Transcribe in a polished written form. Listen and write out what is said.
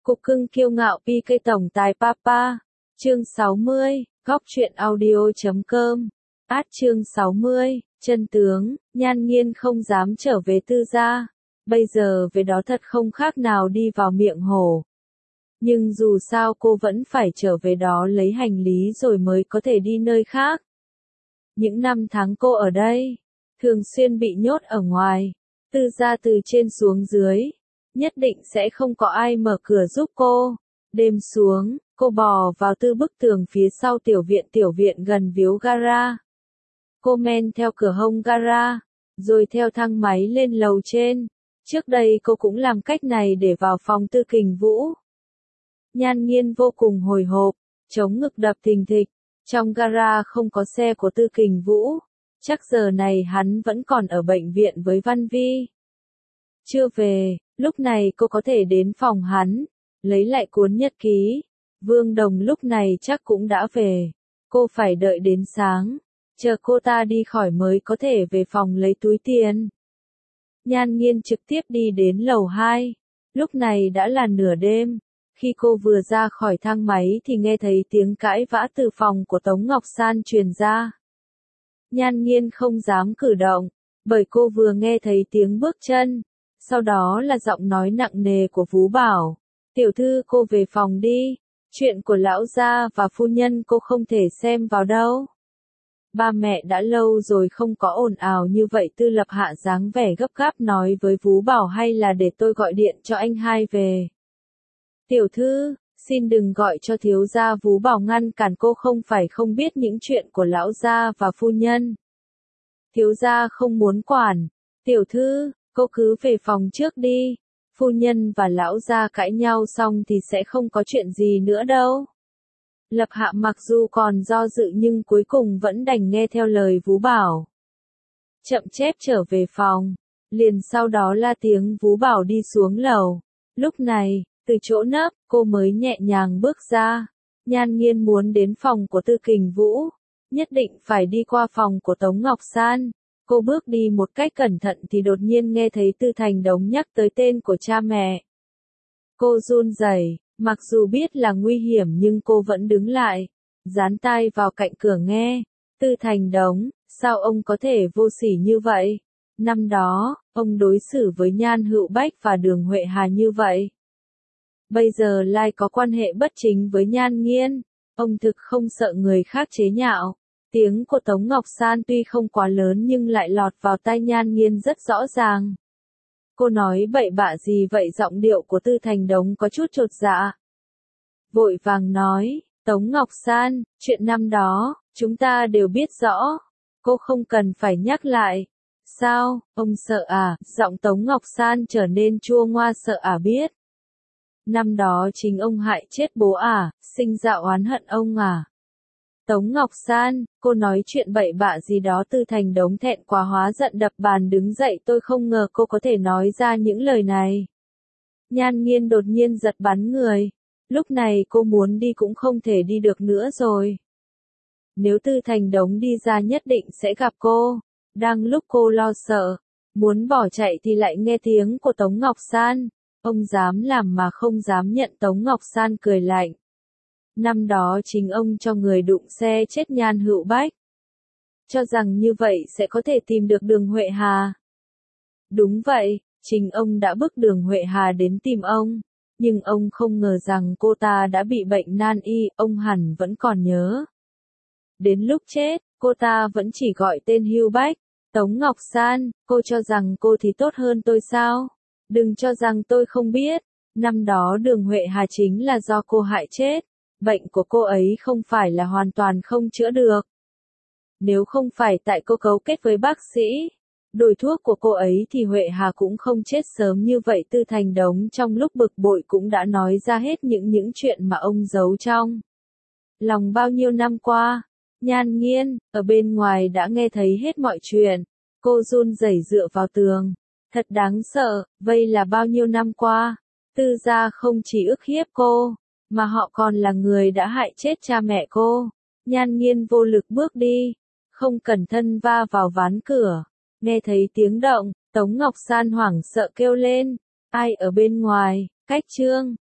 Cục cưng kiêu ngạo PK tổng tài Papa. Chương 60, góc truyện audio.com. Chương 60, chân tướng, Nhan Nghiên không dám trở về Tư gia. Bây giờ về đó thật không khác nào đi vào miệng hổ. Nhưng dù sao cô vẫn phải trở về đó lấy hành lý rồi mới có thể đi nơi khác. Những năm tháng cô ở đây, thường xuyên bị nhốt ở ngoài, Tư gia từ trên xuống dưới. Nhất định sẽ không có ai mở cửa giúp cô. Đêm xuống, cô bò vào tư bức tường phía sau tiểu viện gần víu gara. Cô men theo cửa hông gara, rồi theo thang máy lên lầu trên. Trước đây cô cũng làm cách này để vào phòng Tư Kình Vũ. Nhan Nghiên vô cùng hồi hộp, chống ngực đập thình thịch. Trong gara không có xe của Tư Kình Vũ. Chắc giờ này hắn vẫn còn ở bệnh viện với Văn Vi. Chưa về, lúc này cô có thể đến phòng hắn, lấy lại cuốn nhật ký. Vương Đồng lúc này chắc cũng đã về. Cô phải đợi đến sáng, chờ cô ta đi khỏi mới có thể về phòng lấy túi tiền. Nhan Nghiên trực tiếp đi đến lầu 2. Lúc này đã là nửa đêm. Khi cô vừa ra khỏi thang máy thì nghe thấy tiếng cãi vã từ phòng của Tống Ngọc San truyền ra. Nhan Nghiên không dám cử động, bởi cô vừa nghe thấy tiếng bước chân. Sau đó là giọng nói nặng nề của Phú Bảo. Tiểu thư cô về phòng đi. Chuyện của lão gia và phu nhân cô không thể xem vào đâu. Ba mẹ đã lâu rồi không có ồn ào như vậy. Tư Lập Hạ dáng vẻ gấp gáp nói với Phú Bảo, hay là để tôi gọi điện cho anh hai về. Tiểu thư, xin đừng gọi cho thiếu gia. Phú Bảo ngăn cản cô, không phải không biết những chuyện của lão gia và phu nhân. Thiếu gia không muốn quản. Tiểu thư, cô cứ về phòng trước đi. Phu nhân và lão gia cãi nhau xong thì sẽ không có chuyện gì nữa đâu. Lập Hạ mặc dù còn do dự nhưng cuối cùng vẫn đành nghe theo lời Vú Bảo. Chậm chép trở về phòng. Liền sau đó la tiếng Vú Bảo đi xuống lầu. Lúc này, từ chỗ nấp, cô mới nhẹ nhàng bước ra. Nhan Nghiên muốn đến phòng của Tư Kình Vũ. Nhất định phải đi qua phòng của Tống Ngọc San. Cô bước đi một cách cẩn thận thì đột nhiên nghe thấy Tư Thành Đống nhắc tới tên của cha mẹ. Cô run rẩy, mặc dù biết là nguy hiểm nhưng cô vẫn đứng lại, dán tai vào cạnh cửa nghe. Tư Thành Đống, sao ông có thể vô sỉ như vậy? Năm đó, ông đối xử với Nhan Hữu Bách và Đường Huệ Hà như vậy. Bây giờ lại có quan hệ bất chính với Nhan Nghiên, ông thực không sợ người khác chế nhạo. Tiếng của Tống Ngọc San tuy không quá lớn nhưng lại lọt vào tai Nhan Nghiên rất rõ ràng. Cô nói bậy bạ gì vậy? Giọng điệu của Tư Thành Đống có chút chột dạ. Vội vàng nói, Tống Ngọc San, chuyện năm đó, chúng ta đều biết rõ. Cô không cần phải nhắc lại. Sao, ông sợ à? Giọng Tống Ngọc San trở nên chua ngoa. Sợ à? Biết. Năm đó chính ông hại chết bố à, sinh ra oán hận ông à? Tống Ngọc San, cô nói chuyện bậy bạ gì đó? Tư Thành Đống thẹn quá hóa giận đập bàn đứng dậy. Tôi không ngờ cô có thể nói ra những lời này. Nhan Nghiên đột nhiên giật bắn người. Lúc này cô muốn đi cũng không thể đi được nữa rồi. Nếu Tư Thành Đống đi ra nhất định sẽ gặp cô. Đang lúc cô lo sợ, muốn bỏ chạy thì lại nghe tiếng của Tống Ngọc San. Ông dám làm mà không dám nhận. Tống Ngọc San cười lạnh. Năm đó chính ông cho người đụng xe chết Nhan Hữu Bách. Cho rằng như vậy sẽ có thể tìm được Đường Huệ Hà. Đúng vậy, chính ông đã bức Đường Huệ Hà đến tìm ông. Nhưng ông không ngờ rằng cô ta đã bị bệnh nan y, ông hẳn vẫn còn nhớ. Đến lúc chết, cô ta vẫn chỉ gọi tên Hữu Bách. Tống Ngọc San, cô cho rằng cô thì tốt hơn tôi sao? Đừng cho rằng tôi không biết. Năm đó Đường Huệ Hà chính là do cô hại chết. Bệnh của cô ấy không phải là hoàn toàn không chữa được. Nếu không phải tại cô cấu kết với bác sĩ, đổi thuốc của cô ấy thì Huệ Hà cũng không chết sớm như vậy. Tư Thành Đống trong lúc bực bội cũng đã nói ra hết những chuyện mà ông giấu trong lòng bao nhiêu năm qua. Nhan Nghiên, ở bên ngoài đã nghe thấy hết mọi chuyện. Cô run rẩy dựa vào tường. Thật đáng sợ, vậy là bao nhiêu năm qua, Tư gia không chỉ ức hiếp cô, mà họ còn là người đã hại chết cha mẹ cô. Nhan Nghiên vô lực bước đi, không cẩn thận va vào ván cửa. Nghe thấy tiếng động, Tống Ngọc San hoảng sợ kêu lên. Ai ở bên ngoài? Cách Trương.